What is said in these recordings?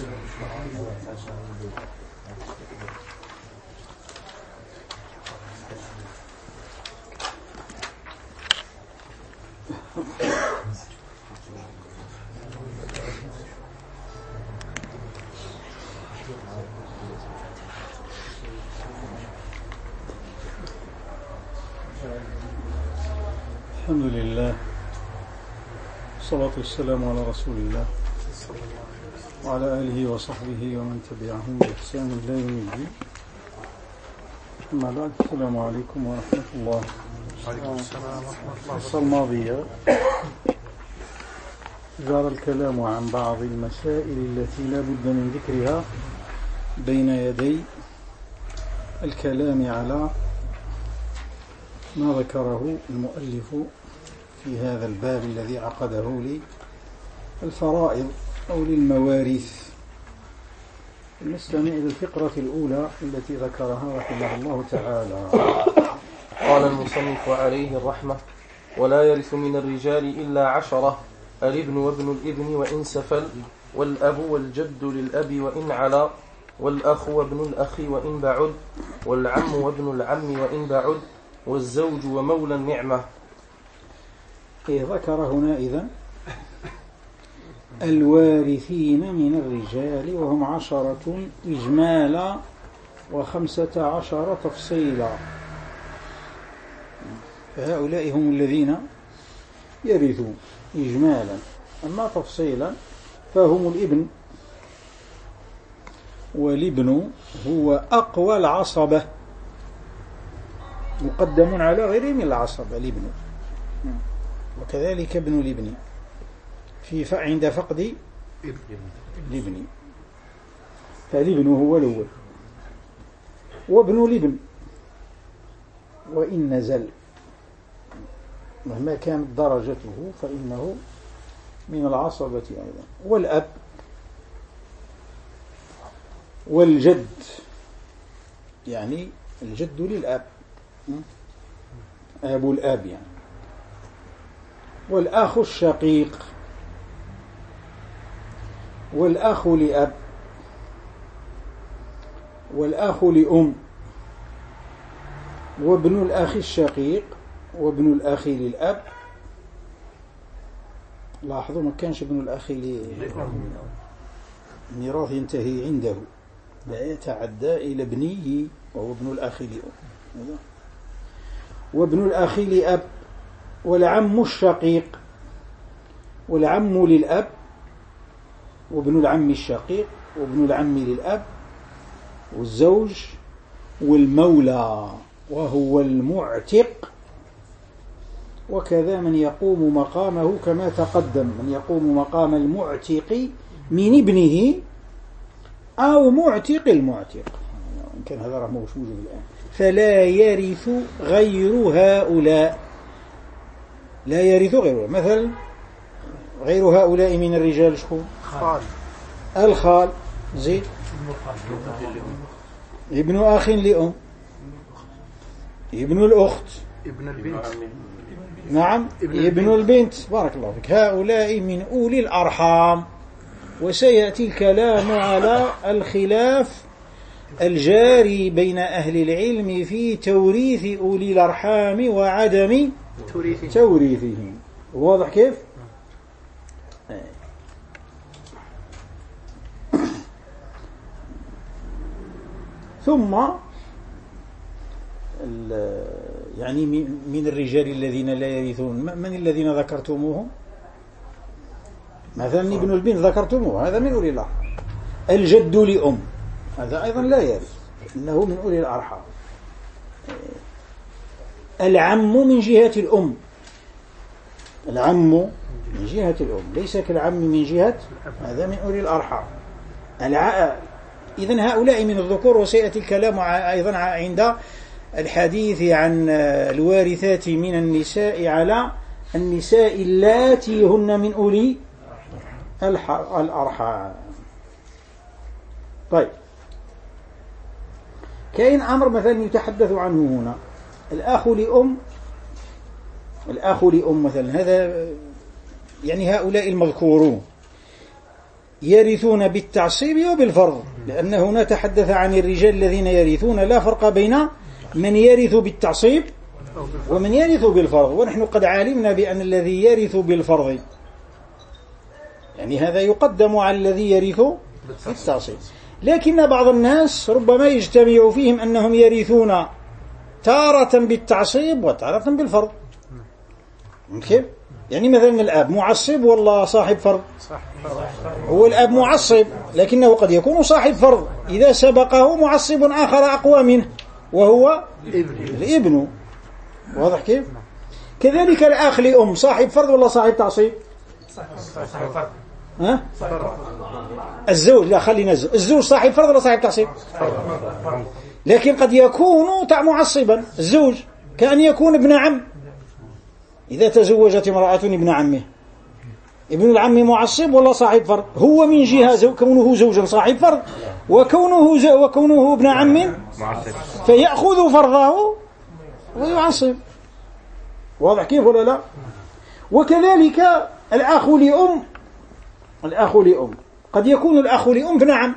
الحمد لله والصلاة والسلام على رسول الله وعلى آله وصحبه ومن تبعهم بإحسان إلى يوم الدين. أما بعد، السلام عليكم ورحمة الله. الحصة الماضية جرى الكلام عن بعض المسائل التي لا بد من ذكرها بين يدي الكلام على ما ذكره المؤلف في هذا الباب الذي عقده للفرائض أو للمواريث. نستمع إلى الفقرة الأولى التي ذكرها رحمه الله تعالى. قال المصنف عليه الرحمة: ولا يرث من الرجال إلا 10: الابن وابن الابن وإن سفل، والأب والجد للأب وإن علا، والأخ وابن الأخ وإن بعد، والعم وابن العم وإن بعد، والزوج ومولى النعمة. ذكر هنا إذن الوارثين من الرجال وهم 10 إجمالا و15 تفصيلا. فهؤلاء هم الذين يرثون إجمالا، أما تفصيلا فهم الابن، والابن هو أقوى العصبة، مقدم على غيره من العصبة الابن، وكذلك ابن الابن عند فقد الابن، فالابن هو الأول، وابن الابن وإن نزل مهما كانت درجته فإنه من العصبة أيضا، والأب والجد، يعني الجد للأب، أبو الأب يعني، والأخ الشقيق، والأخ لأب، والأخ لأم، وابن الأخ الشقيق، وابن الأخ للأب. لاحظوا ما كانش ابن الأخ الميراث ينتهي عنده، لا يتعدى إلى ابنه وهو ابن الأخ لأم، وابن الأخ لأب، والعم الشقيق، والعم للأب، وابن العم الشقيق، وابن العم للأب، والزوج، والمولى وهو المعتق، وكذا من يقوم مقامه كما تقدم، من يقوم مقام المعتق من ابنه أو معتق المعتق، إن كان هذا مش موجود الآن. فلا يرث غير هؤلاء، لا يرث غيره. مثلا غير هؤلاء من الرجال شكون؟ الخال، زيد، ابن أخ لأم، ابن الأخت، ابن البنت، نعم، ابن البنت، بارك الله فيك. هؤلاء من أولي الأرحام، وسيأتي الكلام على الخلاف الجاري بين أهل العلم في توريث أولي الأرحام وعدم توريثهم. واضح كيف؟ ثم يعني من الرجال الذين لا يرثون من الذين ذكرتموهم؟ مثلا ابن البنت ذكرتموه، هذا من أولي الأرحام. الجد لأم هذا أيضا لا يرث، إنه من أولي الأرحام. العم من جهة الأم، العم من جهة الأم ليس كالعم من جهة، هذا من أولي الأرحام. إذن هؤلاء من الذكور، وسيأتي الكلام أيضا عند الحديث عن الوارثات من النساء على النساء اللاتي هن من أولي الأرحام. طيب، كاين أمر مثلا يتحدث عنه هنا، الأخ لأم، الأخ لأم مثلا، هذا يعني هؤلاء المذكورون يرثون بالتعصيب وبالفرض، لأن هنا تحدث عن الرجال الذين يرثون، لا فرق بين من يرث بالتعصيب ومن يرث بالفرض. ونحن قد علمنا بأن الذي يرث بالفرض يعني هذا يقدم على الذي يرث بالتعصيب، لكن بعض الناس ربما يجتمع فيهم أنهم يرثون تارة بالتعصيب وتارة بالفرض. كيف؟ يعني مثلا الأب معصب والله صاحب فرض، هو الأب معصب لكنه قد يكون صاحب فرض إذا سبقه معصب آخر أقوى منه وهو الابن. واضح كيف؟ كذلك الأخ لأم صاحب فرض ولا صاحب تعصيب؟ ها؟ الزوج، لا خلينا الزوج صاحب فرض ولا صاحب تعصيب؟ لكن قد يكون معصبا الزوج، كأن يكون ابن عم. إذا تزوجت امرأة ابن عمه، ابن العم معصب ولا صاحب فرض؟ هو من جهة كونه زوجا صاحب فرض، وكونه ابن عم فيأخذ فرضه ويعصب. واضح كيف ولا لا؟ وكذلك الأخ لأم قد يكون الأخ لأم ابن عم،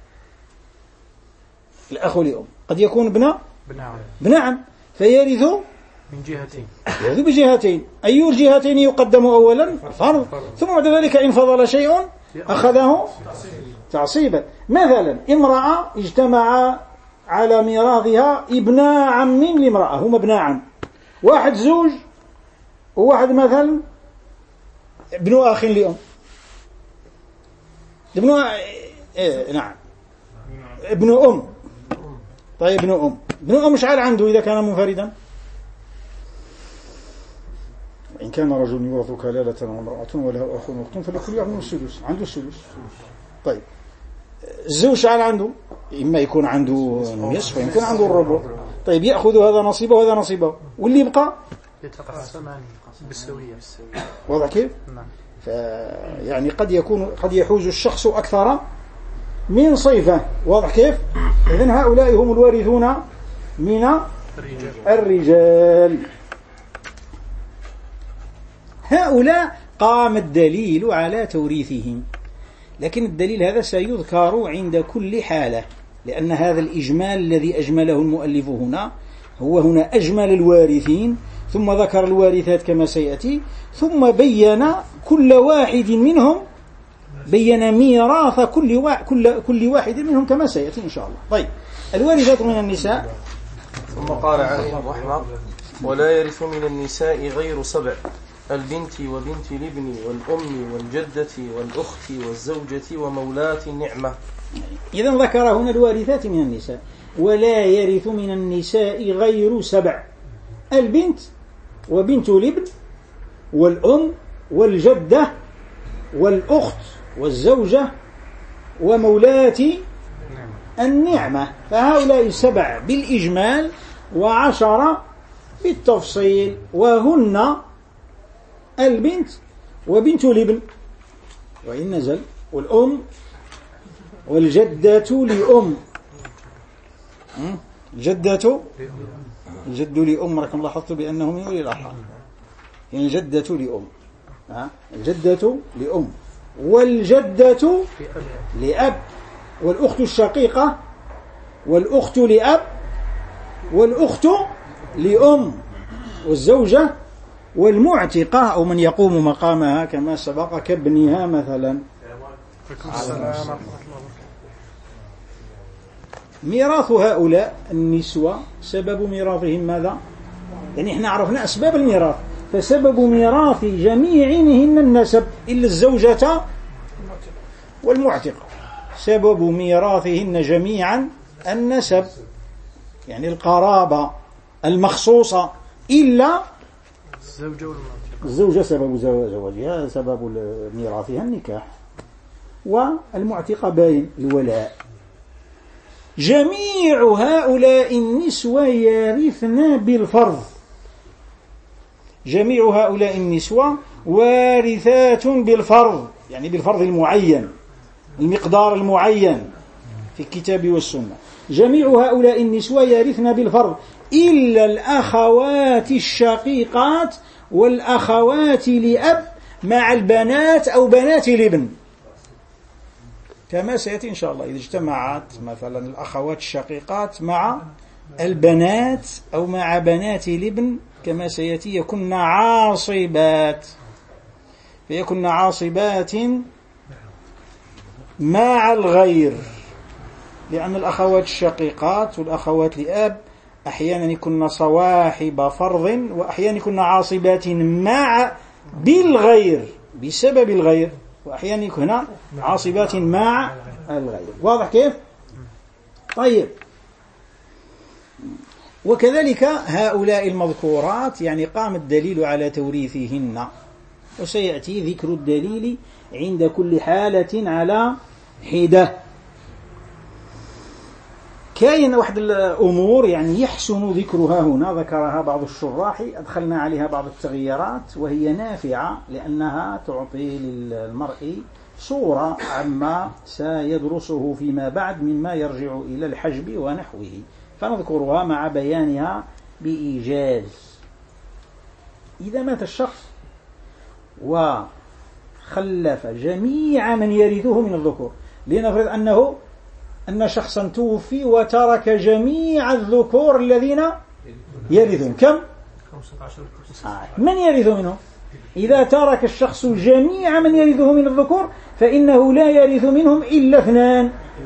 الأخ لأم قد يكون ابن عم فيرث من جهتين، يرث بجهتين. أي الجهتين يقدم أولا؟ الفرض، ثم بعد ذلك إن فضل شيء أخذه تعصيبا. مثلا امرأة اجتمع على ميراثها ابن عم لامرأة، هما ابن عم، واحد زوج وواحد مثلا ابن أخ لأم، نعم ابن أم. طيب ابن أم شحال عنده إذا كان منفردا؟ إن كان رجل يورث كلالة وامرأة وله أخ وأخت فلكل واحد السدس، عنده السدس. طيب الزوج شحال عنده؟ إما يكون عنده نصف ويمكن عنده الربع. طيب يأخذ هذا نصيبه وهذا نصيبه، واللي يبقى يتقسمان بالسوية. واضح كيف؟ نعم. يعني قد يحوز الشخص أكثر من صيفة. واضح كيف؟ إذن هؤلاء هم الوارثون من الرجال. هؤلاء قام الدليل على توريثهم، لكن الدليل هذا سيذكر عند كل حالة، لأن هذا الإجمال الذي أجمله المؤلف هو هنا أجمل الوارثين، ثم ذكر الوارثات كما سيأتي، ثم بين كل واحد منهم، بين ميراث كل واحد منهم كما سيأتي إن شاء الله. طيب الوارثات من النساء. ثم قال عليه الرحمة: ولا يرث من النساء غير 7: البنت وبنت الابن والأم والجدة والأخت والزوجة ومولاة النعمة. إذن ذكر هنا الوارثات من النساء، ولا يرث من النساء غير 7: البنت وبنت الابن والأم والجدة والأخت والزوجة ومولاة النعمة. فهؤلاء 7 بالإجمال و10 بالتفصيل، وهن البنت وبنت الابن وإن نزل، والأم والجدة لأم، الجد لأم، ركم لاحظت بأنه من أولي الأرحام، يعني الجدة لأم، الجدة لأم، والجدة لأب، والأخت الشقيقة، والأخت لأب، والأخت لأم، والزوجة، والمعتقة أو من يقوم مقامها كما سبق كابنها مثلا. ميراث هؤلاء النسوة سبب ميراثهم ماذا؟ يعني احنا عرفنا أسباب الميراث، فسبب ميراث جميعهن النسب إلا الزوجة والمعتقة، سبب ميراثهن جميعا النسب، يعني القرابة المخصوصة، إلا الزوجة سبب زواجها، سبب ميراثها النكاح، والمعتقة باين الولاء. جميع هؤلاء النسوة يرثن بالفرض، جميع هؤلاء النسوة وارثات بالفرض، يعني بالفرض المعين، المقدار المعين في الكتاب والسنة. جميع هؤلاء النسوة يرثن بالفرض إلا الأخوات الشقيقات والأخوات لأب مع البنات أو بنات الابن. كما سيأتي إن شاء الله. إذا اجتمعت مثلا الأخوات الشقيقات مع البنات أو مع بنات الابن كما سيأتي يكن عاصبات، فيكن عاصبات مع الغير، لأن الأخوات الشقيقات والأخوات لأب أحيانا يكن صواحب فرض، وأحيانا يكن عاصبات مع بالغير بسبب الغير، وأحيانا يكون عاصبات مع الغير. واضح كيف؟ طيب، وكذلك هؤلاء المذكورات يعني قام الدليل على توريثهن، وسيأتي ذكر الدليل عند كل حالة على حدة. كاين واحد الأمور يعني يحسن ذكرها هنا، ذكرها بعض الشراح، أدخلنا عليها بعض التغييرات، وهي نافعة لأنها تعطي للمرء صورة عما سيدرسه فيما بعد مما يرجع إلى الحجب ونحوه، فنذكرها مع بيانها بإيجاز. إذا مات الشخص وخلف جميع من يرثه من الذكور، لنفرض أن شخصا توفي وترك جميع الذكور الذين يرثون، كم؟ 15. من يرث منهم؟ إذا ترك الشخص جميع من يرثه من الذكور فإنه لا يرث منهم إلا 2.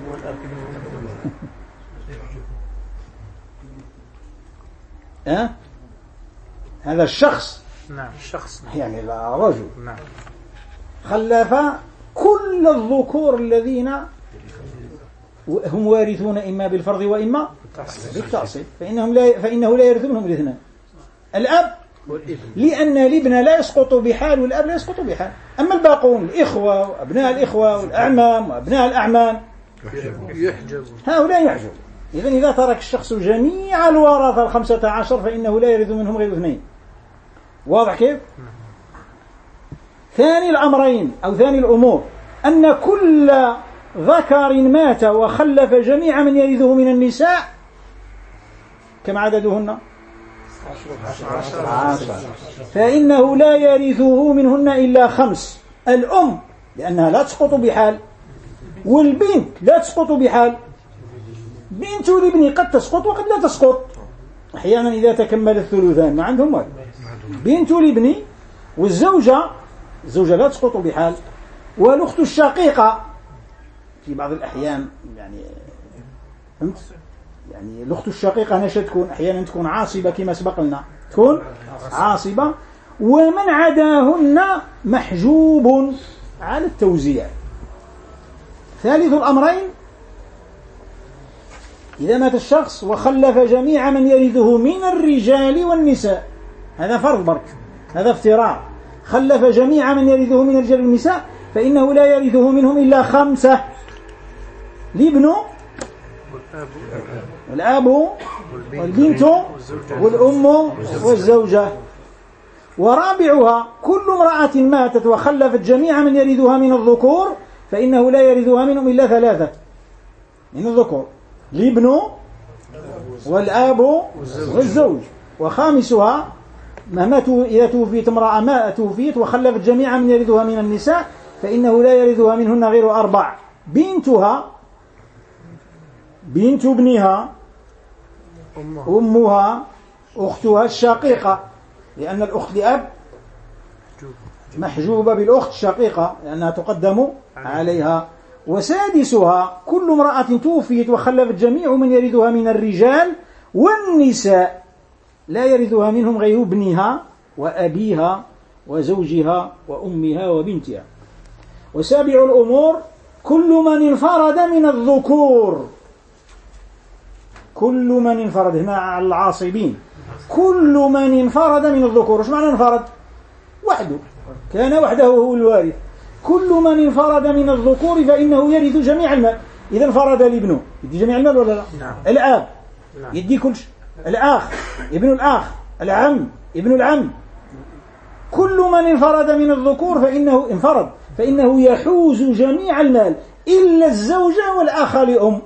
هذا الشخص، نعم الشخص، يعني الرجل، نعم، خلف كل الذكور الذين هم وارثون إما بالفرض وإما بالتعصيب، فإنه لا يرث منهم الاثنان، الأب لأن الابن لا يسقط بحال والأب لا يسقط بحال. أما الباقون الإخوة وأبناء الإخوة والأعمام وأبناء الأعمام هؤلاء يحجب. إذا ترك الشخص جميع الورثة 15 فإنه لا يرث منهم غير 2. واضح كيف؟ ثاني الأمرين أو ثاني الأمور أن كل ذكر مات وخلف جميع من يرثه من النساء كم عددهن؟ 10. فإنه لا يرثه منهن إلا 5. الأم لأنها لا تسقط بحال، والبنت لا تسقط بحال، بنت الابن قد تسقط وقد لا تسقط، أحيانا إذا تكمل الثلثان ما عندهم والد. بنت الابن والزوجة، الزوجة لا تسقط بحال، والأخت الشقيقة في بعض الأحيان، يعني فهمت؟ يعني الأخت الشقيقة نشأ تكون أحيانا تكون عاصبة كما سبق لنا، تكون عاصبة، ومن عداهن محجوب على التوزيع. ثالث الأمرين إذا مات الشخص وخلف جميع من يرثه من الرجال والنساء، هذا فرض برك، هذا افتراض، خلف جميع من يرثه من الرجال والنساء فإنه لا يرثه منهم إلا 5: الابن والأب والبنت والأم والزوجة. ورابعها كل امرأة ماتت وخلفت جميع من يرثها من الذكور فإنه لا يرثها منهم إلا 3 من الذكور: الابن والأب والزوج. وخامسها إذا توفيت امرأة ما توفيت وخلفت جميع من يرثها من النساء فإنه لا يرثها منهن غير 4: بنتها، بنت ابنها، أمها، أختها الشقيقة، لأن الأخت لأب محجوبة بالأخت الشقيقة لأنها تقدم عليها. وسادسها كل امرأة توفيت وخلفت جميع من يرثها من الرجال والنساء لا يرثها منهم غير ابنها وأبيها وزوجها وأمها وبنتها. وسابع الأمور كل من انفرد من الذكور، كل من انفرد هنا على العاصبين، كل من انفرد من الذكور. وش معنى انفرد؟ وحده، كان وحده هو الوارث. كل من انفرد من الذكور فإنه يرث جميع المال. إذا انفرد الابن يدي جميع المال ولا لا؟ نعم. الآب يدي كل شيء، الأخ، ابن الأخ، العم، ابن العم. كل من انفرد من الذكور فإنه انفرد فإنه يحوز جميع المال إلا الزوجة والأخ لأم،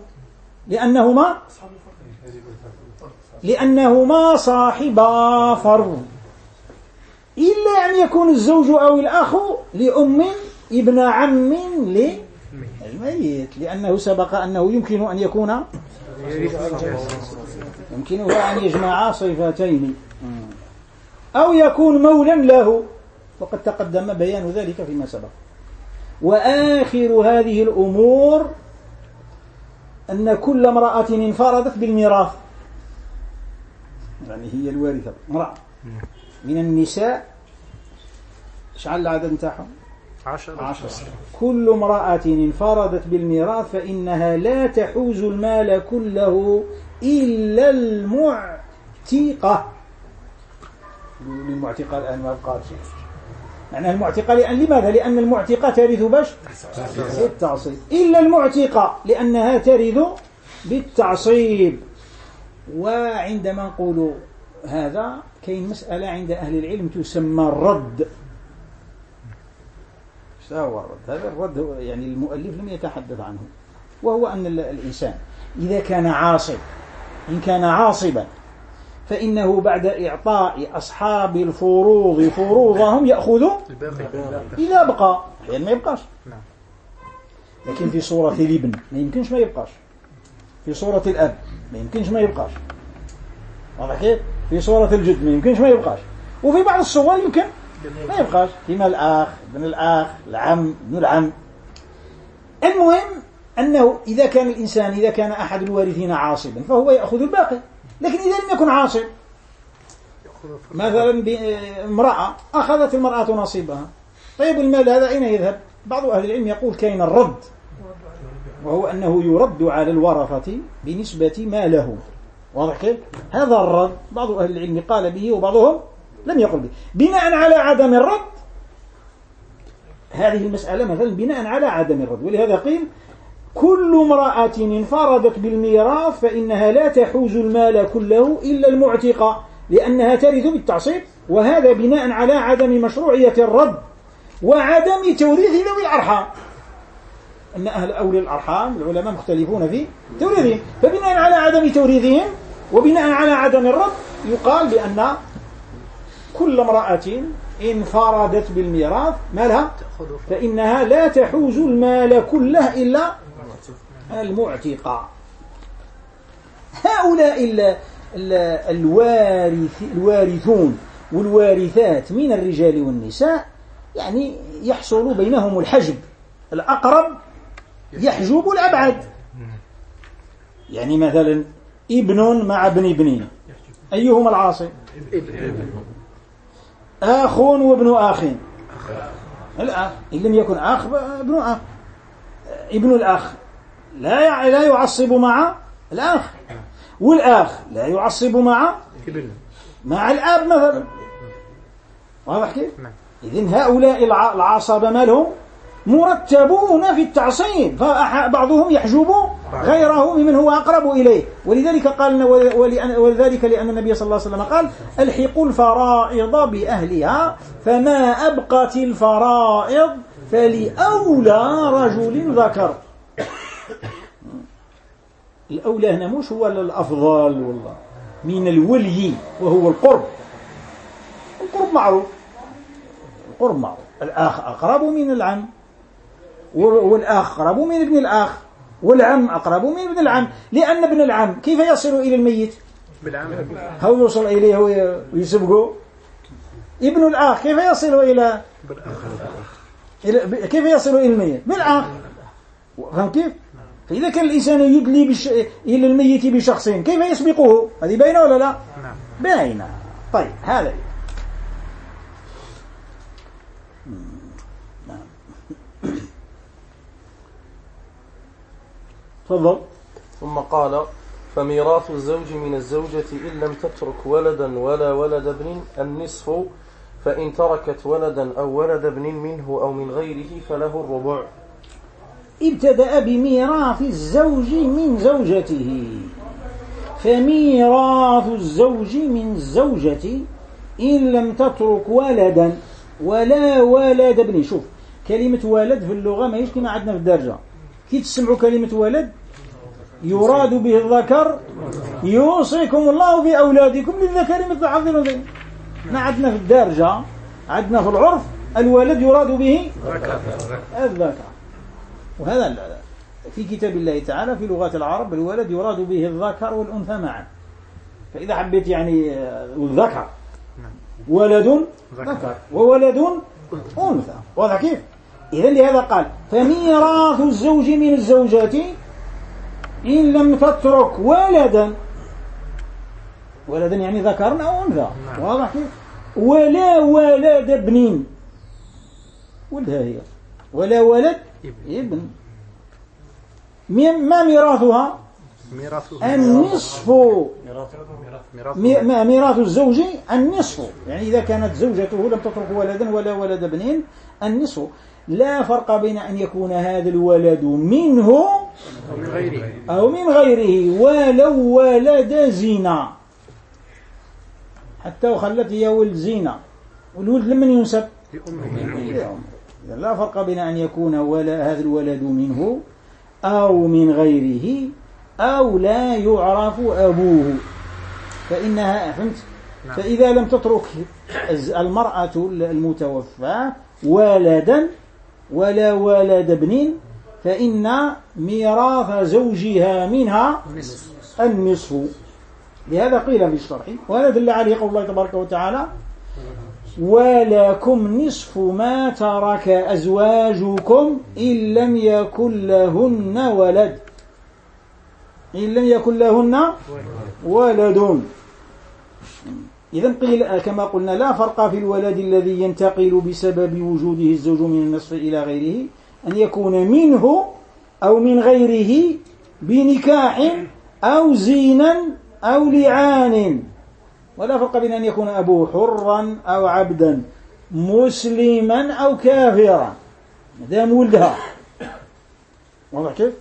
لأنهما صاحبا فرض، إلا أن يكون الزوج أو الأخ لأم ابن عم الميت، لأنه سبق أنه يمكن أن يكون يمكنه أن يجمع صفتين، أو يكون مولا له، وقد تقدم بيان ذلك فيما سبق. وآخر هذه الأمور أن كل امرأة انفردت بالميراث، يعني هي الوارثة امرأة من النساء، شعل العدد نتاعهم 10. كل امرأة انفردت بالميراث فإنها لا تحوز المال كله إلا المعتقة. المعتقة الآن ما بقى شيء، معناها المعتقة لماذا؟ لأن المعتقة ترث باش بالتعصيب، إلا المعتقة لأنها ترث بالتعصيب. وعندما نقول هذا كاين مسألة عند أهل العلم تسمى الرد. هو الرد؟ هذا الرد يعني المؤلف لم يتحدث عنه، وهو أن الإنسان إذا كان عاصب، إن كان عاصبا فإنه بعد إعطاء أصحاب الفروض فروضهم يأخذ إذا بقى، يعني ما يبقاش. لكن في صورة الابن ما يمكنش ما يبقاش، في صورة الأب ما يمكنش ما يبقاش، واضح كيف؟ في صورة الجد ما يمكنش ما يبقاش، وفي بعض الصور يمكن ما يبقاش، كما الأخ، ابن الأخ، العم، ابن العم. المهم أنه إذا كان أحد الوارثين عاصبا فهو يأخذ الباقي. لكن إذا لم يكن عاصب، مثلا امرأة أخذت المرأة نصيبها، طيب المال هذا أين يذهب؟ بعض أهل العلم يقول كاين الرد، وهو أنه يرد على الورثة بنسبة ما له، واضح كيف؟ هذا الرد بعض أهل العلم قال به وبعضهم لم يقل به، بناء على عدم الرد. هذه المسألة مثلا بناء على عدم الرد، ولهذا قيل كل امرأة انفردت بالميراث فإنها لا تحوز المال كله إلا المعتقة لأنها ترث بالتعصيب، وهذا بناء على عدم مشروعية الرد وعدم توريث ذوي الأرحام. أن أهل أولي الأرحام العلماء مختلفون في توريثهم، فبناء على عدم توريثهم وبناء على عدم الرد يقال بأن كل امرأة انفردت بالميراث مالها فإنها لا تحوز المال كله إلا المعتقة. هؤلاء الوارثون والوارثات من الرجال والنساء يعني يحصل بينهم الحجب، الأقرب يحجب الأبعد. يعني مثلا ابن مع ابن أيهما العاصي؟ أخ وابن أخ، الأخ إن لم يكن أخ ابن أخ، ابن الأخ لا يعصب مع الأخ، والأخ لا يعصب مع الأب مثلا، واضح كيف؟ إذن هؤلاء العصبة مالهم مرتبون في التعصيب، فبعضهم يحجب غيره ممن هو أقرب إليه. ولذلك قال ولذلك لأن النبي صلى الله عليه وسلم قال الحقوا الفرائض بأهلها فما أبقت الفرائض فلأولى رجل ذكر. الأولى هنا مش هو الأفضل والله من الولي، وهو القرب معروف، القرب معروف. الأخ أقرب من العم، والأخ أقرب من ابن الأخ، والعم أقرب من ابن العم، لأن ابن العم كيف يصل إلى الميت؟ هو يوصل إليه ويسبقه. ابن الأخ كيف يصل إلى الميت؟ بالأخ. فهم كيف؟ فإذا كان الإنسان يدلي إلى الميت بشخصين كيف يسبقه؟ هذه باينة ولا لا؟ باينة. طيب هذا تفضل. ثم قال فميراث الزوج من الزوجة إن لم تترك ولدا ولا ولد ابن النصف، فإن تركت ولدا أو ولد ابن منه أو من غيره فله الربع. ابتدأ بميراث الزوج من زوجته، فميراث الزوج من الزوجة إن لم تترك ولدا ولا ولد ابن. شوف كلمة ولد في اللغة ما يش كما عندنا في الدرجة، كي تسمعوا كلمة ولد يراد به الذكر، يوصيكم الله في أولادكم للذكر مثل حظ الأنثيين. ما عندنا في الدرجة، عندنا في العرف الولد يراد به الذكر، وهذا لا في كتاب الله تعالى في لغة العرب الولد يراد به الذكر والأنثى معا. فإذا حبيت يعني الذكر ولد ذكر وولد أنثى، واضح كيف؟ إذن لهذا قال فميراث الزوج من الزوجات إن لم تترك ولدا يعني ذكر أو أنثى، واضح كيف؟ ولا ولد ابن، ولدها هي ولا ولد ابن، ما ميراثها؟ النصف. ميراث الزوج النصف، يعني إذا كانت زوجته لم تترك ولدا ولا ولد ابن النصف. لا فرق بين أن يكون هذا الولد منه أو من غيره ولو ولد زنا، حتى وخلت هي ولد زنا والولد لمن ينسب؟ لأمه. لا فرق بين أن يكون هذا الولد منه أو من غيره أو لا يعرف أبوه، فإنها فهمت؟ فإذا لم تترك المرأة المتوفى ولدا ولا ولد ابن فإن ميراث زوجها منها النصف. لهذا قيل في الشرح، وهذا دل عليه قول الله تبارك وتعالى ولكم نصف ما ترك أزواجكم إن لم يكن لهن ولد، إن لم يكن لهن ولد. إذن قيل كما قلنا لا فرق في الولد الذي ينتقل بسبب وجوده الزوج من النصف إلى غيره أن يكون منه أو من غيره بنكاح أو زينا أو لعان، ولا فرق بين أن يكون أبوه حرا أو عبدا مسلما أو كافرا دام ولدها، واضح كيف؟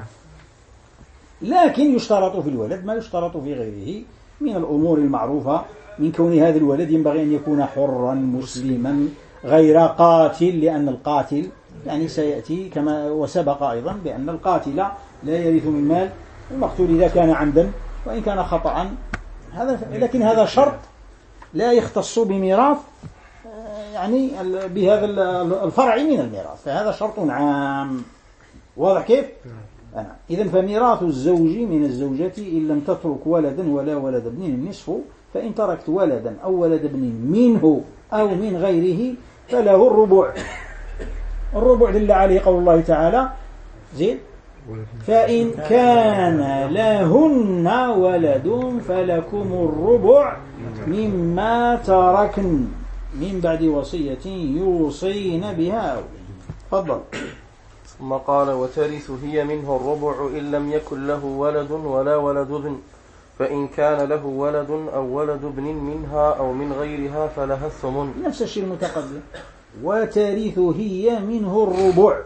لكن يشترط في الولد ما يشترط في غيره من الأمور المعروفة، من كون هذا الولد ينبغي أن يكون حرا مسلما غير قاتل، لأن القاتل يعني سيأتي كما وسبق أيضا بأن القاتل لا يرث من مال المقتول إذا كان عمدا وإن كان خطأ، لكن هذا شرط لا يختص بميراث يعني بهذا الفرع من الميراث، فهذا شرط عام، واضح كيف؟ إذن فميراث الزوج من الزوجة إن لم تترك ولدا ولا ولد ابن النصف، فإن تركت ولدا أو ولد ابن منه أو من غيره فله الربع. الربع دل عليه قول الله تعالى زين فإن كان لهن ولد فلكم الربع مما تركن من بعد وصية يوصين بها. تفضل. ثم قال وترث هي منه الربع إن لم يكن له ولد ولا ولد ابن، فإن كان له ولد أو ولد ابن منها أو من غيرها فلها الثمن. نفس الشيء المتقدم. وترث هي منه الربع،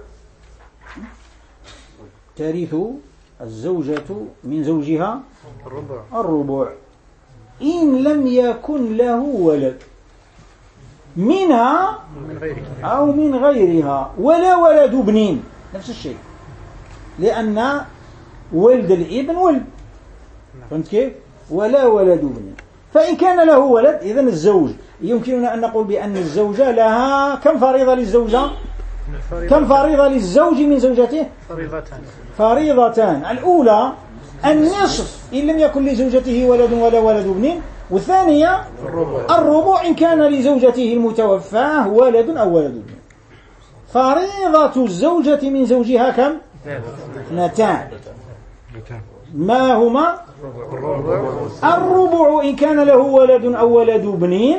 ترث الزوجة من زوجها الربع إن لم يكن له ولد منها أو من غيرها ولا ولد ابن، نفس الشيء، لأن ولد الابن ولد، فهمت كيف؟ ولا ولد ابن. فإن كان له ولد إذن الزوج يمكننا أن نقول بأن الزوجة لها كم فريضة للزوجة؟ كم فريضة للزوج من زوجته؟ فريضتان. الأولى النصف إن لم يكن لزوجته ولد ولا ولد ابن، والثانية الربع إن كان لزوجته المتوفاة ولد أو ولد ابن. فريضة الزوجة من زوجها كم؟ اثنتان. ما هما؟ الربع إن كان له ولد أو ولد ابن،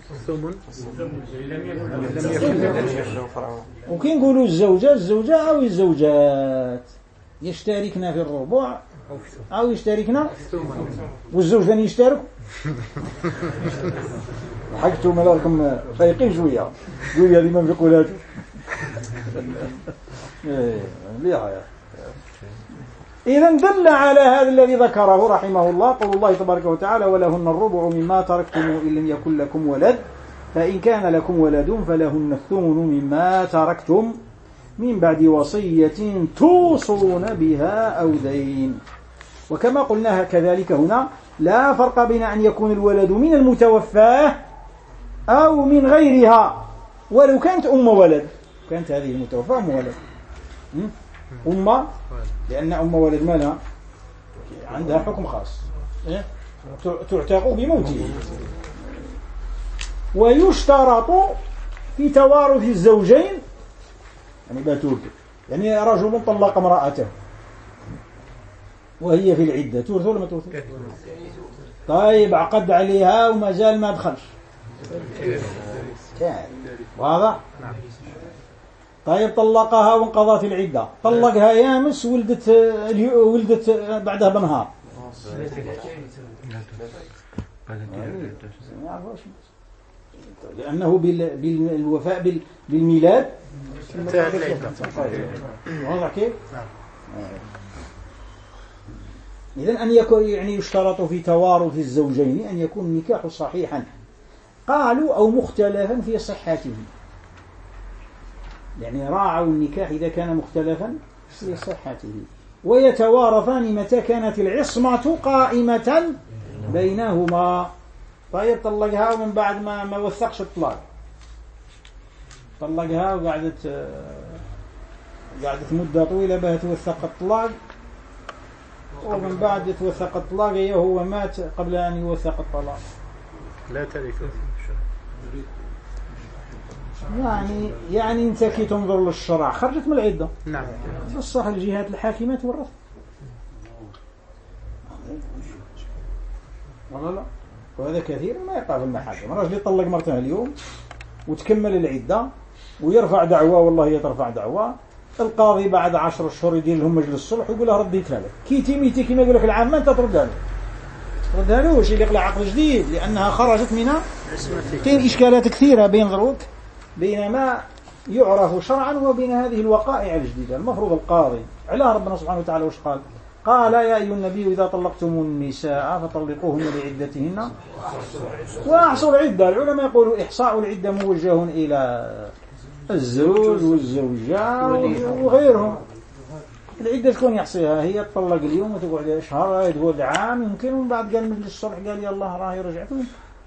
وكي نقولوا الزوجة أو الزوجات يشتركنا في الربع أو يشتركنا والزوجان يشتركوا. حقتوا ملاكم فايقين شوية قولي هذه من في قولاته ليه. إذن دل على هذا الذي ذكره رحمه الله قول الله تبارك وتعالى ولهن الربع مما تركتم إن لم يكن لكم ولد فإن كان لكم ولد فلهن الثمن مما تركتم من بعد وصية توصون بها أو دين. وكما قلنا كذلك هنا لا فرق بين أن يكون الولد من المتوفاة أو من غيرها، ولو كانت أم ولد، كانت هذه المتوفاة أم ولد أمة، لأن أم ولد مالها عندها حكم خاص تعتق بموته. ويشترط في توارث الزوجين يعني باتوت، يعني رجل طلق امرأته وهي في العدة تورث ولا ما تورث؟ طيب عقد عليها وما زال ما دخلش واضح؟ طيب طلقها وانقضت العدة، طلقها يامس ولدت بعدها بنهار لأنه بالوفاء بالميلاد واضح كيف؟ إذن أن يكون يعني يشترط في توارث الزوجين أن يكون النكاح صحيحا، قالوا أو مختلفا في صحته، يعني راعوا النكاح إذا كان مختلفا في صحته، ويتوارثان متى كانت العصمة قائمة بينهما. طيب طلقها ومن بعد ما وثقش الطلاق، طلقها وقعدت مدة طويلة بها توثق الطلاق، ومن بعد توثق الطلاق هو مات قبل أن يوثق الطلاق، لا ترث. يعني انت كي تنظر للشرع خرجت من العدة. نعم. الصح الجهات الحاكمة تورث والله لا. وهذا كثير ما يقع في المحاكم، رجل يطلق مرته اليوم وتكمل العدة ويرفع دعوة، والله هي ترفع دعوة، القاضي بعد 10 أشهر يدير لهم مجلس صلح ويقول له رديتها لك كي تيميتي كما يقول لك العامة انت تردها له واش يلقى عقد جديد لأنها خرجت منها. كاين إشكالات كثيرة بين ضروك بين ما يعرف شرعا وبين هذه الوقائع الجديدة. المفروض القاضي على ربنا سبحانه وتعالى وش قال يا أيها النبي إذا طلقتم النساء فطلقوهن لعدتهن وأحصوا العدة. العلماء يقولوا إحصاء العدة موجه إلى الزوج والزوجة وغيرهم. العدة تكون يحصيها هي تطلق اليوم وتقعد شهر تقعد عام يمكن، ومن بعد قال مجلس الصلح قال يا الله راهي رجعتون.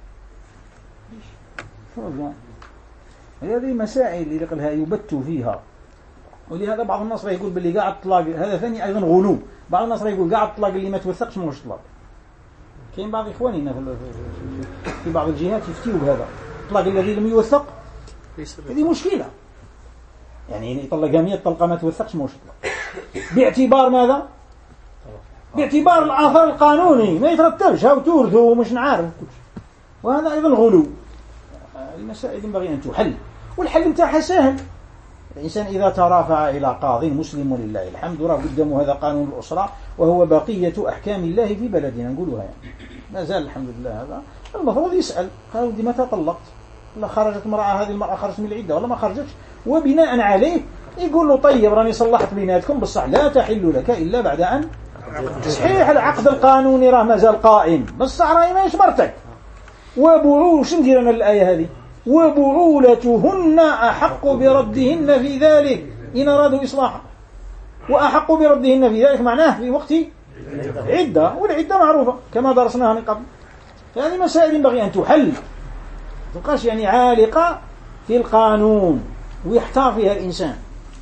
هذه مسائل اللي قالها يبت فيها، ولهذا بعض الناس يقول باللي قاعد الطلاق هذا ثاني أيضا غلو. بعض الناس يقول قاعد الطلاق اللي ما توثقش ماهوش طلاق. كاين بعض إخواننا في بعض الجهات يفتيوا بهذا الطلاق الذي لم يوثق، هذه مشكلة. يعني يطلقها 100 طلقة ما توثقش ماهوش طلاق، باعتبار ماذا؟ باعتبار الآثار القانوني ما يترتبش هاو تورثوا ومش نعرف، وهذا أيضا غلو. المسائل ينبغي أن تحل، والحل متاعها سهل. الإنسان إذا ترافع إلى قاضي مسلم ولله الحمد راه قدامه هذا قانون الأسرة وهو بقية أحكام الله في بلدنا نقولها يعني ما زال الحمد لله. هذا المفروض يسأل قالوا دي متى طلقت؟ لا خرجت هذه المرأة خرجت من العدة ولا ما خرجتش؟ وبناء عليه يقول له طيب راني صلحت بيناتكم بصح لا تحل لك إلا بعد أن صحيح العقد القانوني راه ما زال قائم بصح راهي ماهيش مرتك. وش ندير أنا الآية هذه؟ وبعولتهن أحق بردهن في ذلك إن أرادوا إصلاحا. وأحق بردهن في ذلك معناه في وقت عدة، والعدة معروفة كما درسناها من قبل. فهذه مسائل ينبغي أن تحل، تبقاش يعني عالقة في القانون ويحتار فيها الإنسان.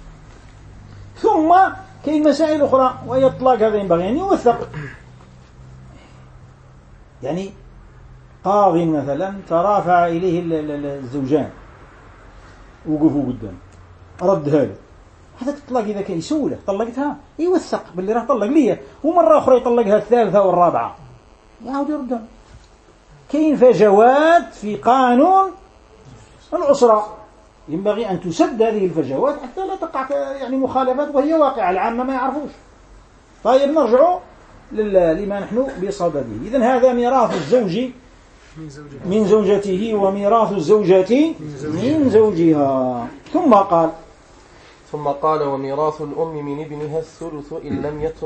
ثم كاين مسائل أخرى وهي الطلاق، هذا ينبغي أن يوثق. يعني قاض مثلا ترافع إليه الزوجان وقفوا قدام ردها له، هذا الطلاق إذا كان يسوله طلقتها يوثق باللي راه طلق ليه، ومرة أخرى يطلقها الثالثة والرابعة يعود يردها. كاين فجوات في قانون الأسرة ينبغي أن تسد هذه الفجوات حتى لا تقع يعني مخالفات وهي واقعة العامة ما يعرفوش. طيب نرجع لما نحن بصدده. إذن هذا ميراث الزوج من زوجته وميراث الزوجة من زوجها. ثم قال وميراث الأم من ابنها الثلث إن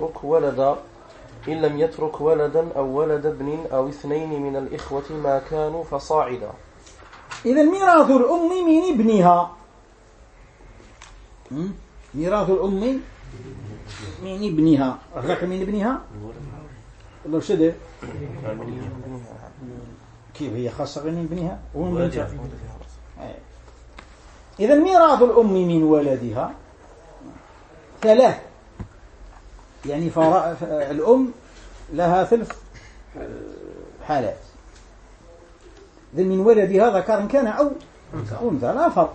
لم يترك ولدا أو ولد ابن أو اثنين من الإخوة ما كانوا فصاعدا. إذن ميراث الأم من ابنها، ميراث الأم من ابنها، أخذك من ابنها الله شده كيف هي خاصة من ابنها ومن بنتها. إذن ميراث الأم من ولدها ثلاث، يعني الأم لها ثلث حالات، من ولدها ذكر كان أو أنثى لا فرق.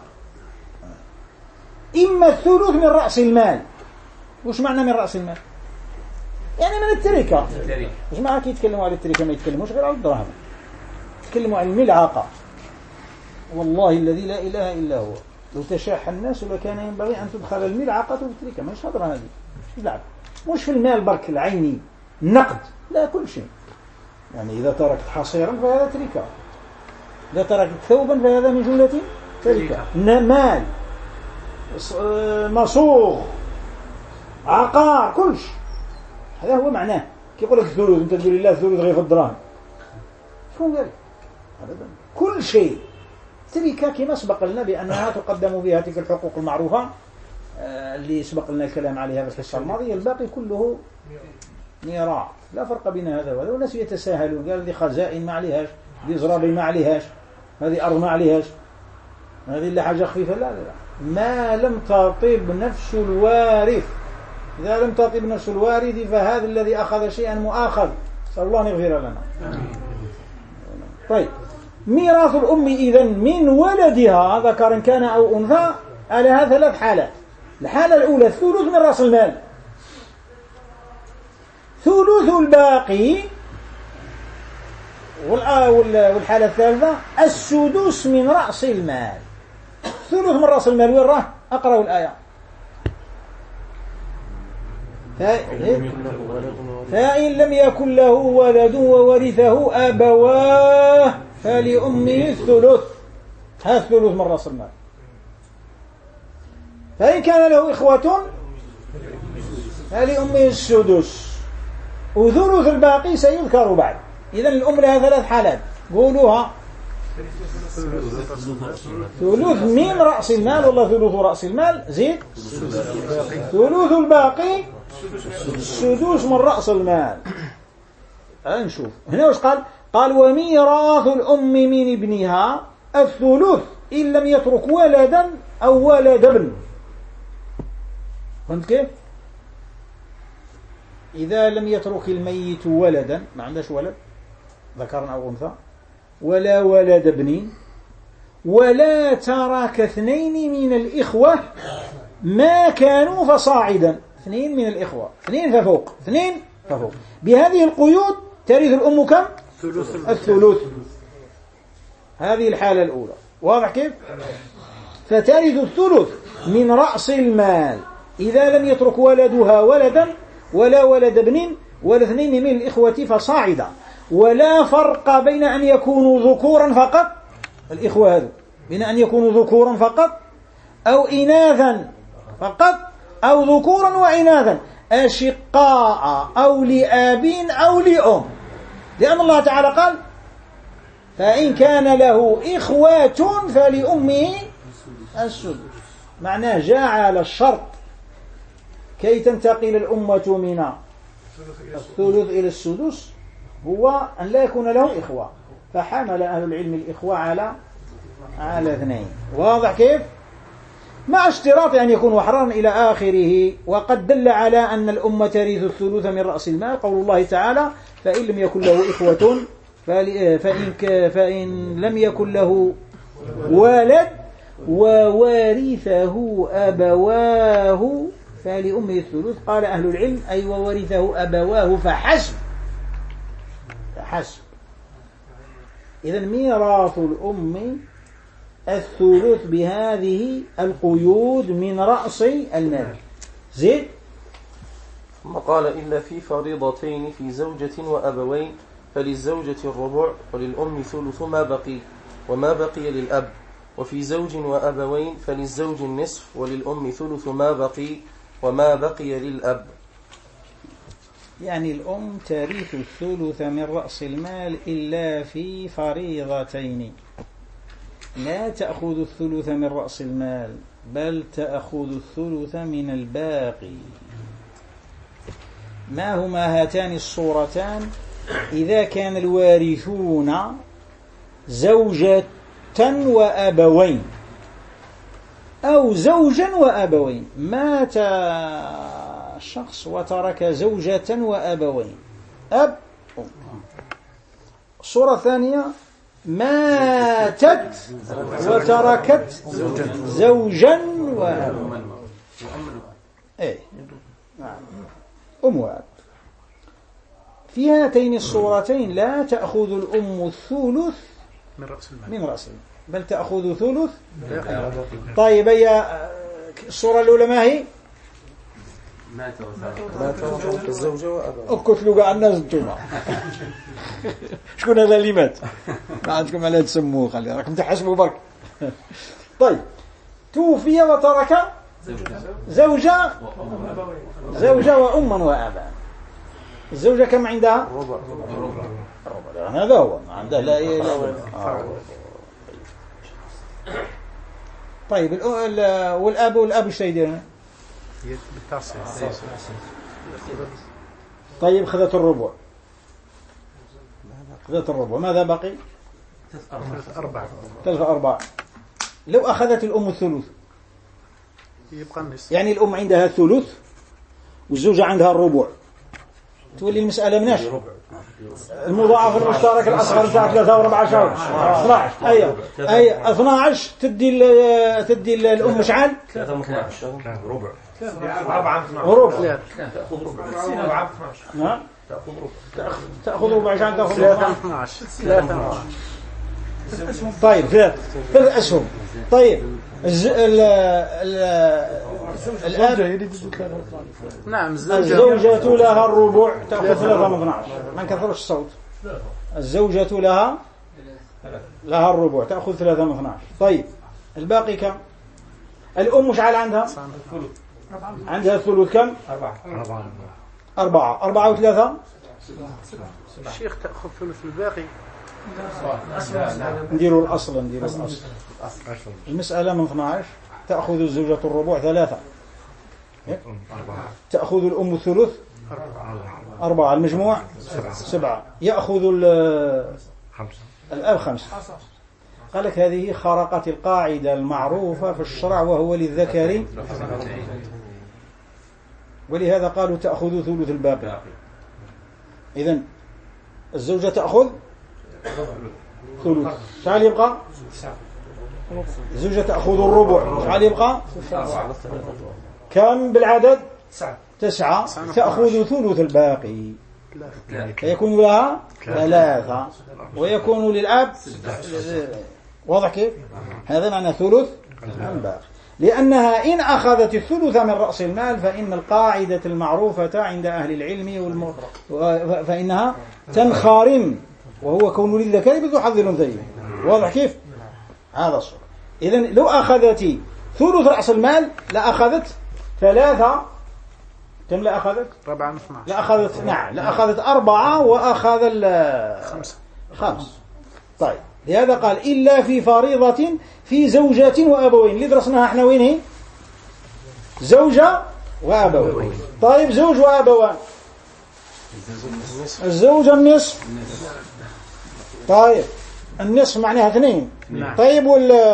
إما الثلث من رأس المال. وش معنى من رأس المال؟ يعني من التركة. وش معنى كي يتكلموا على التركة ما يتكلموش غير على الدراهم، يتكلموا عن الملعقة. والله الذي لا إله إلا هو لو تشاح الناس لكان ينبغي أن تدخل الملعقة في التركة. مش هضرة هذه، مش في المال برك العيني النقد، لا كل شيء. يعني إذا تركت حصيرا فهذا تركة، إذا تركت ثوبا فهذا من جملة تركة. مال، مصوغ، عقار، كل شيء. هذا هو معناه. كي يقول لك الثلث أنت تقول الله الثلث غير في الدراهم، شو قال؟ كل شيء تركة كما سبق لنا بأنها تقدم بها تلك الحقوق المعروفة اللي سبق لنا الكلام عليها في الحصة الماضية. الباقي كله ميراث، لا فرق بين هذا وهذا. والناس يتساهلون، قال هذه خزائن ما عليهاش، هذه زرابي ما عليهاش، هذه أرض ما عليهاش، هذه إلا حاجة خفيفة. لا لا لا، ما لم تطيب نفس الوارث. إذا لم تطيب نفس الوارث فهذا الذي أخذ شيئا مؤاخذ، نسأل الله أن يغفر لنا. طيب، ميراث الأم إذن من ولدها ذكر كان أو أنثى على ثلاث حالات. الحالة الأولى الثلث من رأس المال، ثلث الباقي، والحالة الثالثة السدس من رأس المال. ثلث من رأس المال وين راه؟ أقرأوا الآية. فإن لم يكن له ولد وورثه أبواه فلأمه الثلث. هذا الثلث من رأس المال. فإن كان له إخوة فلأمه السدس، وثلث الباقي سيذكر بعد. إذن الأم لها ثلاث حالات، قولوها. ثلث من رأس المال، والله ثلث رأس المال، زيد ثلث الباقي، السدس من رأس المال. نشوف هنا وش قال. قال وميراث الأم من ابنها الثلث إن لم يترك ولدا أو ولد ابن. فهمت كيف؟ إذا لم يترك الميت ولدا، ما عندهش ولد ذكر أو أنثى، ولا ولد ابن، ولا ترك اثنين من الإخوة ما كانوا فصاعدا، اثنين من الإخوة، اثنين ففوق، اثنين ففوق، بهذه القيود ترث الأم كم؟ الثلث. هذه الحالة الأولى. واضح كيف؟ فترث الثلث من رأس المال إذا لم يترك ولدها ولدا ولا ولد ابن ولا اثنين من الإخوة فصاعدا، ولا فرق بين أن يكونوا ذكورا فقط، الإخوة هذا بين أن يكونوا ذكورا فقط أو إناثا فقط، أو ذكورا وإناثا، أشقاء أو لآب أو لأم. لأن الله تعالى قال فإن كان له إخوة فلأمه السدس. معناه جعل الشرط كي تنتقل الأمة من الثلث إلى السدس هو أن لا يكون له إخوة، فحمل أهل العلم الإخوة على اثنين. واضح كيف؟ مع اشتراط أن يكون وحرارا إلى آخره. وقد دل على أن الأمة ترث الثلث من رأس المال قول الله تعالى فإن لم يكن له إخوة فإن لم يكن له ولد وورثه أبواه فلأمه الثلث. قال أهل العلم أي وورثه أبواه فحسب. إذن ميراث الأم الثلث بهذه القيود من رأس المال. زيد. ثم قال إلا في فريضتين في زوجة وأبوين فللزوجة الربع وللأم ثلث ما بقي وما بقي للأب، وفي زوج وأبوين فللزوج النصف وللأم ثلث ما بقي وما بقي للأب. يعني الأم ترث الثلث من رأس المال إلا في فريضتين، لا تأخذ الثلث من رأس المال بل تأخذ الثلث من الباقي. ما هما هاتان الصورتان؟ إذا كان الوارثون زوجة وأبوين أو زوجا وأبوين. مات الشخص وترك زوجة وأبوين، أب أم. الصورة الثانية ماتت وتركت زوجا وأبوين، أي نعم، أم وأب. في هاتين الصورتين لا تأخذ الأم الثلث من رأس المال، بل تأخذ ثلث. طيب هي الصورة الأولى ما هي؟ مات وترك الزوجة وأبوين. اكتلوا قاع الناس انتوما. شكون هذا اللي مات؟ ما عندكم على تسموه، خلي راكم تحسبوا برك. طيب توفي وترك زوجة وأما وأبا. الزوجة كم عندها؟ ربع. هذا هو عندها لا طيب والأب ايش يديرون؟ طيب خذت الربع، ماذا بقي؟ 3/4. لو أخذت الأم الثلث يبقى النصف، يعني الأم عندها الثلث والزوجة عندها الربع، تولي المسألة مناش المضاعف المشترك الأصغر بتاع 3 و4 12. أي 12 تدي الأم شحال؟ 3/12 ربع. نعم تأخذ ربع عشان تأخذ 3/12. طيب 3 أسهم. طيب الأب نعم الزوجة لها الربع تأخذ 3/12. ما نكثرش الصوت. الزوجة لها الربع تأخذ 3/12. طيب الباقي كم؟ الأم شحال عندها؟ عندها الثلث كم؟ 4. 4 و3 الشيخ تأخذ ثلث الباقي. نديروا الأصل. المسألة من 12 تأخذ الزوجة الربع 3، تأخذ الأم الثلث 4، المجموع 7، يأخذ الأب 5. قال لك هذه خرقت القاعدة المعروفة في الشرع وهو للذكر، ولهذا قالوا تأخذ ثلث الباقي. إذن الزوجة تأخذ ثلث، شحال يبقى؟ الزوجة تأخذ الربع، شحال يبقى؟ كم بالعدد؟ 9. تأخذ ثلث الباقي، يكون لها 3 ويكون للأب. واضح كيف؟ هذا معنى ثلث الباقي، لأنها إن أخذت الثلث من رأس المال فإن القاعدة المعروفة عند أهل العلم فإنها تنخرم، وهو كون للذكر مثل حظ الأنثيين. واضح كيف؟ هذا الصورة. إذن لو أخذت ثلث رأس المال لأخذت 3. كم لأخذت؟ 4/12. لأخذت نعم لأخذت 4 وأخذ 5. طيب لهذا قال إلا في فريضة في زوجات وأبوين، اللي درسناها احنا وين هي؟ زوجة وأبوين. طيب زوج وأبوان، الزوجة النصف. طيب النصف معناها 2. طيب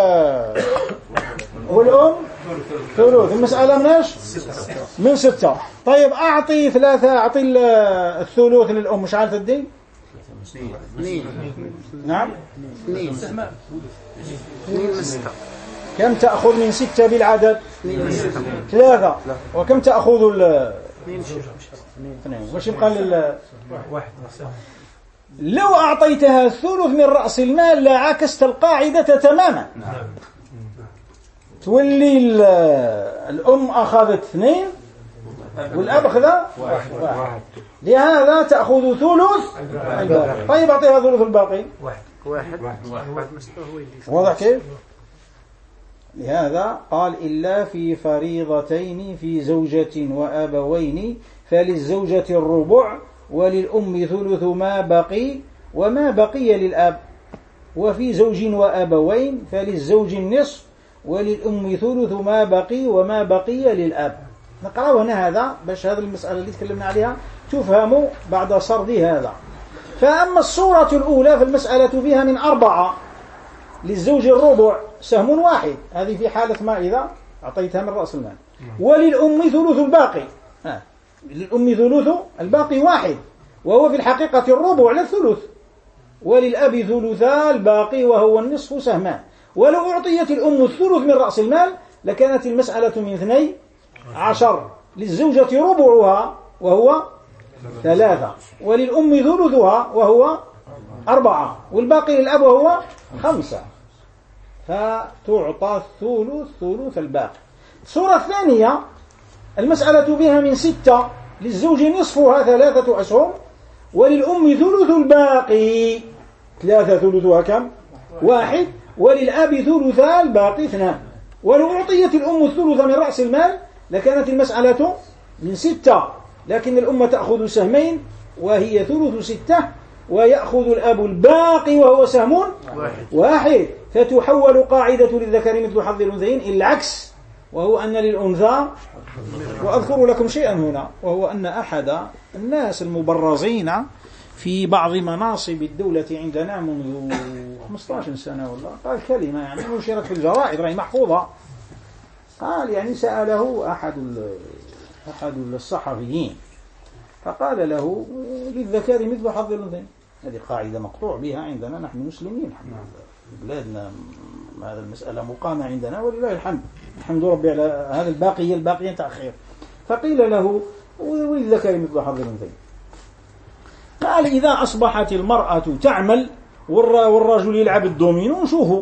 والأم ثلث. المسألة مناش من 6. طيب أعطي 3، أعطي الثلث للأم شحال تدي؟ 2. نعم 2 من 6. كم تأخذ من 6 بالعدد؟ 3. وكم تأخذ 2؟ وش يبقى واحد؟ لو أعطيتها الثلث من رأس المال لعكست القاعدة تماما. تولي الأم أخذت 2 والأب أخذ 1. لهذا تأخذ ثلث الباقي. طيب أعطيها ثلث الباقي 1. واضح كيف؟ لهذا قال إلا في فريضتين في زوجة وأبوين فللزوجة الربع وللأم ثلث ما بقي وما بقي للأب، وفي زوج وأبوين فللزوج النصف وللأم ثلث ما بقي وما بقي للأب. نقرأ هنا هذا باش هذه المسألة اللي تكلمنا عليها تفهم بعد سرد هذا. فأما الصورة الأولى فالمسألة فيها من 4، للزوج الربع سهم واحد، هذه في حالة ما إذا أعطيتها من رأس المال. وللأم ثلث الباقي، للأم ثلث الباقي واحد، وهو في الحقيقة الربع لا الثلث. وللأب ثلثا الباقي وهو النصف سهمان. ولو أعطيت الأم الثلث من رأس المال لكانت المسألة من 12. للزوجة ربعها وهو 3، وللأم ثلثها وهو 4، والباقي للأب وهو 5. فتعطى ثلث الباقي. الصورة الثانية المسألة بها من 6، للزوج نصفها 3 أسهم، وللأم ثلث الباقي 3 ثلثها كم؟ 1، وللأب ثلثا الباقي 2. ولو أعطيت الأم الثلث من رأس المال لكانت المسألة من 6، لكن الأم تأخذ سهمين وهي ثلث 6، ويأخذ الأب الباقي وهو سهم واحد. فتحول قاعدة للذكر مثل حظ الأنثيين إلى العكس، وهو أن للأنثى. وأذكر لكم شيئا هنا، وهو أن أحد الناس المبرزين في بعض مناصب الدولة عندنا منذ 15 سنة والله قال كلمة يعني نشرت في الجرائد راهي محفوظة. قال يعني سأله أحد الصحفيين فقال له للذكر مثل حظ الأنثيين. هذه قاعدة مقطوع بها عندنا نحن مسلمين في بلادنا، هذا المسألة مقامة عندنا ولله الحمد، الحمد ربي على هذا الباقي تأخير. فقيل له وللذكر مثل حظ الأنثيين. قال إذا أصبحت المرأة تعمل والرجل يلعب الدومينو نشوفه.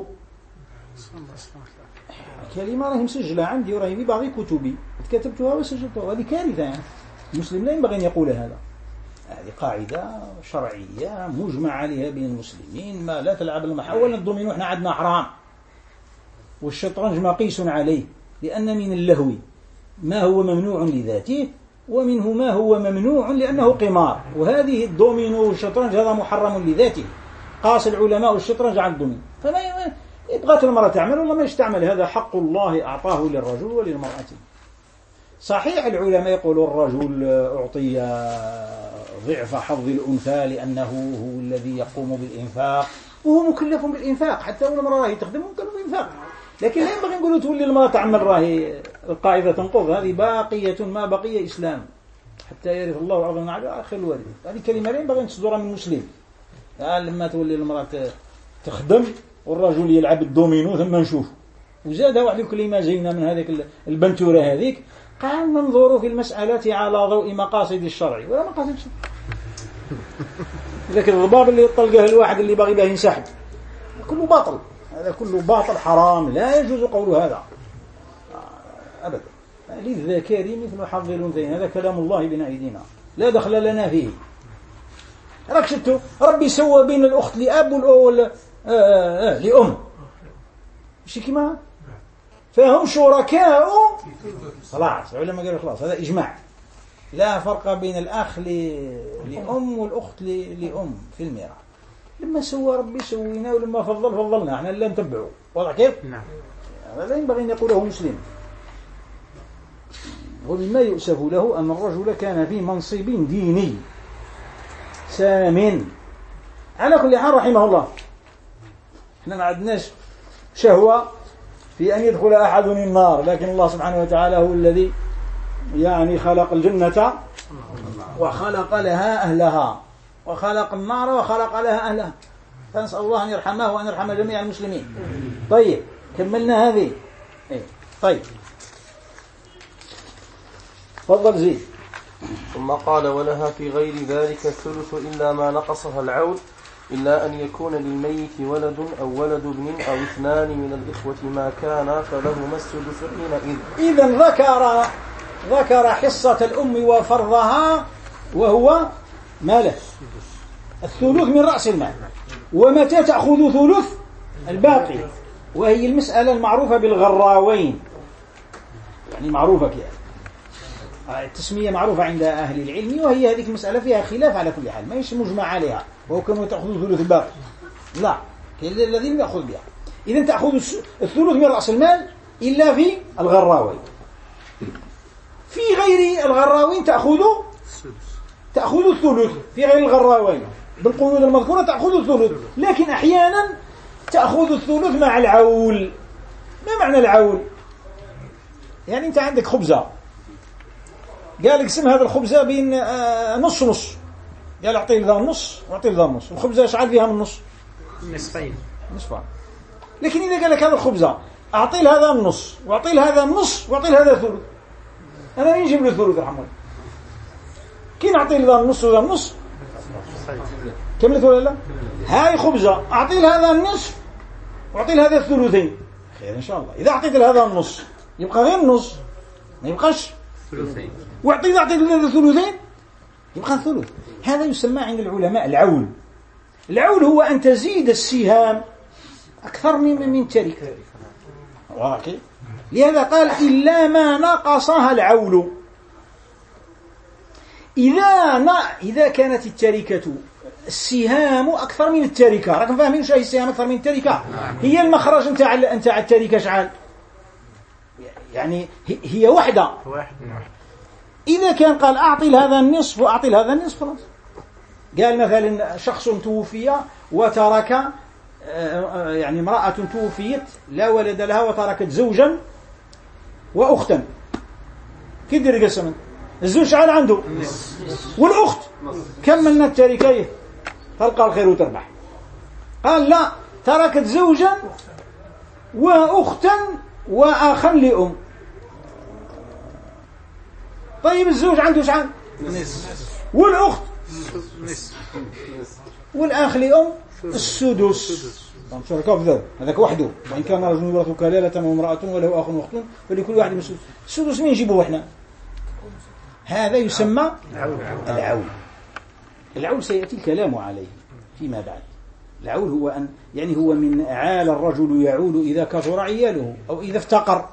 كلمة راهي مسجلة عندي وراهي في بعض كتبي كتبتها وسجلتها، هذه كارثة يعني. المسلم لا ينبغي أن يقول هذا. هذه قاعدة شرعية مجمع عليها بين المسلمين، ما لا تلعب أولا الدومينو احنا عندنا حرام، والشطرنج مقيس عليه، لأن من اللهو ما هو ممنوع لذاته ومنه ما هو ممنوع لأنه قمار. وهذه الدومينو والشطرنج هذا محرم لذاته، قاس العلماء الشطرنج على الدومينو. فما يبغى المرأة تعمل ولا ما يستعمل، هذا حق الله أعطاه للرجل وللمرأة. صحيح العلماء يقولوا الرجل أعطي ضعف حظ الأنثى لأنه هو الذي يقوم بالإنفاق وهو مكلف بالإنفاق، حتى ولو المرأة تخدم مكلف بالإنفاق، لكن لا ينبغي نقولوا تولي المرأة تعمل راهي القاعدة تنقض. هذه باقية ما بقي إسلام حتى يرث الله أرضا على آخر الوارث. هذه كلمة لا ينبغي أن تصدرها من مسلم. لما تولي المرأة تخدم والرجل يلعب الدومينو ثم نشوف. وزاد واحد كلمة زينا من هذيك البنتورة هذيك، قال ننظر في المسألة على ضوء مقاصد الشرع ولا مقاصد الشرع. لكن الضباب اللي يطلقه الواحد اللي باغي به ينسحب كله باطل، هذا كله باطل حرام، لا يجوز قول هذا أبدا. للذكر مثل حظ الأنثيين، هذا كلام الله بين أيدينا لا دخل لنا فيه. راك شفتوا ربي سوى بين الأخت لأب لأم مش كما فهم شركاء. خلاص العلماء قالوا خلاص هذا إجماع، لا فرق بين الأخ لأم والأخت لأم في الميراث. لما سوى ربي سوينا، ولما فضلنا، احنا لا نتبعه. واضح كيف؟ نعم. هذا لا ينبغي أن يقوله مسلم. ومما يؤسف له أن الرجل كان في منصب ديني سام. على كل حال رحمه الله، احنا ما عندناش شهوة في أن يدخل أحد النار، لكن الله سبحانه وتعالى هو الذي يعني خلق الجنة وخلق لها أهلها، وخلق النار وخلق لها أهلها، فنسأل الله أن يرحمه وأن يرحم جميع المسلمين. طيب كملنا هذه. طيب تفضل زيد. ثم قال ولها في غير ذلك الثلث إلا ما نقصها العول، إلا أن يكون للميت ولد أو ولد ابن أو اثنان من الإخوة ما كان فلهما السدس حينئذ. إذن ذكر حصة الأم وفرضها، وهو ماله الثلث من رأس المال. ومتى تأخذ ثلث الباقي؟ وهي المسألة المعروفة بالغراوين، يعني معروفة كده، التسمية معروفة عند أهل العلم، وهي هذه المسألة فيها خلاف على كل حال، ما يش مجمع عليها. وهو كانوا تأخذ ثلث الباقي، لا، الذين يأخذ بها. إذن تأخذ الثلث من رأس المال إلا في الغراوين. في غير الغراوين تأخذ الثلث، في غير الغراوين بالقيود المذكورة تأخذ الثلث. لكن أحيانا تأخذ الثلث مع العول. ما معنى العول؟ يعني أنت عندك خبزة، قال اقسم هذا الخبزة بين نص نص، قال أعطيه ذا النص وأعطيه ذا النص، الخبزة شعل فيها من نص نصفين. لكن إذا قال لك هذا الخبزة أعطيه هذا النص وأعطيه هذا النص وأعطيه هذا ثلث، أنا يجيب له الثلث رحمه. كي نعطيه ذا النص وذا النص كملت ولا لا؟ هاي خبزة أعطيه هذا النصف وأعطيه هذا الثلثين، خير إن شاء الله. إذا أعطيت هذا النص يبقى غير النص، ما يبقاش ثلثين، وأعطيه هذا الثلثين يبقى ثلث. هذا يسمى عند العلماء العول. العول هو أن تزيد السهام أكثر من تركة. واقع. لهذا قال إلا ما نقصها العول. إذا كانت التركة السهام أكثر من التركة، راكم فاهمين شو هي السهام أكثر من التركة؟ هي المخرج نتاع التركة شحال؟ يعني هي واحدة. إذا كان قال أعطي لهذا النصف وأعطي لهذا النصف خلاص. قال مثلا شخص توفي وترك يعني امرأة توفيت لا ولد لها وتركت زوجا وأختا، كيف دير القسم؟ الزوج شحال عنده؟ والأخت كملنا التركة تلقى الخير وتربح. قال لا، تركت زوجا وأختا وأخا لأم. طيب الزوج عنده شحال؟ والأخت والأخ لأم السدس. شركاء في ذلك هذاك وحده، وإن كان رجل يورث كلالة وامرأة وله أخ وأخت فلكل واحد من السدس. السدس من نجيبه إحنا؟ هذا يسمى العول. العول سيأتي الكلام عليه فيما بعد. العول هو أن يعني هو من عال الرجل يعول إذا كثر عياله أو إذا افتقر.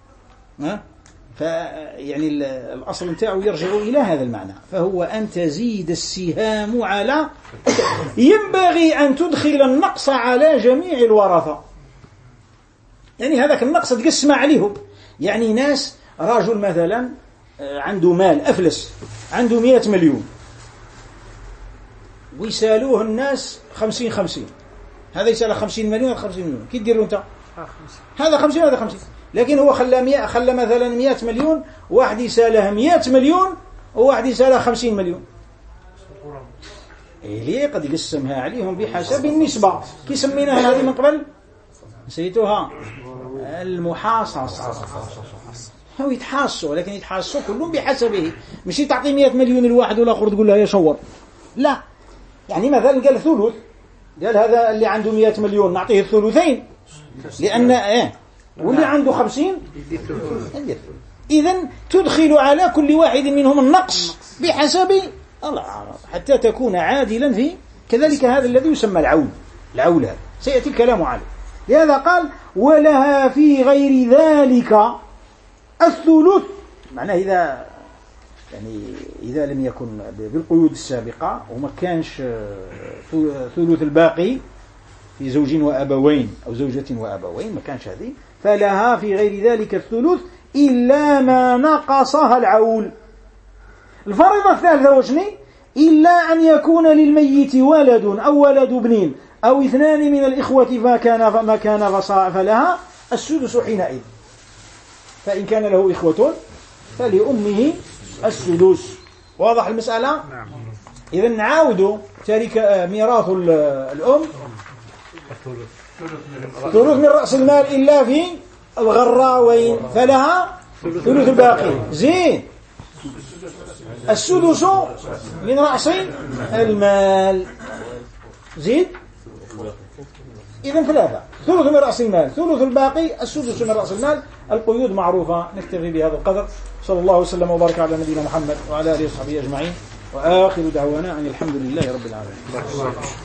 فيعني الأصل نتاعه يرجع إلى هذا المعنى، فهو أن تزيد السهام على، ينبغي أن تدخل النقص على جميع الورثة. يعني هذاك النقص تقسم عليهم. يعني ناس رجل مثلا عنده مال أفلس، عنده 100 مليون ويسالوه الناس 50-50، هذا يسال 50 مليون هذا 50 مليون، كي تدير له انت؟ هذا 50 وهذا 50. لكن هو خلى مثلا 100 مليون، واحد يساله 100 مليون وواحد يساله 50 مليون. ليه؟ قد يقسمها عليهم بحسب النسبة. كي سميناها هذه من قبل؟ نسيتوها المحاصصة. هو يتحاصوا، لكن يتحاصوا كلهم بحسبه، مش تعطي 100 مليون الواحد والآخر تقول له يا شور. لا، يعني مثلا قال ثلث، قال هذا اللي عنده 100 مليون نعطيه الثلثين، لأن واللي عنده 50 إذن تدخل على كل واحد منهم النقص بحسب الله، حتى تكون عادلا في كذلك. هذا الذي يسمى العول. العول هذا سيأتي الكلام عليه. لهذا قال ولها في غير ذلك الثلث. معناه إذا لم يكن بالقيود السابقة وما كانش ثلث الباقي في زوج وأبوين أو زوجة وأبوين، ما كانش هذه، فلها في غير ذلك الثلث إلا ما نقصها العول. الفريضة الثالثة وشني؟ إلا أن يكون للميت ولد أو ولد ابن أو اثنان من الإخوة ما كان فلها السدس حينئذ. فإن كان له إخوة فلأمه السدس. واضح المسألة؟ إذا نعاود تارك ميراث الأم ثلث من رأس المال إلا في الغراوين، فلها ثلث الباقي. زين السدس من رأس المال. زيد إذن ثلاثة، ثلث من رأس المال، ثلث الباقي، السدس من رأس المال. القيود معروفة. نكتفي بهذا القدر. صلى الله وسلم وبارك على نبينا محمد وعلى آله وصحبه أجمعين، وآخر دعوانا أن الحمد لله رب العالمين.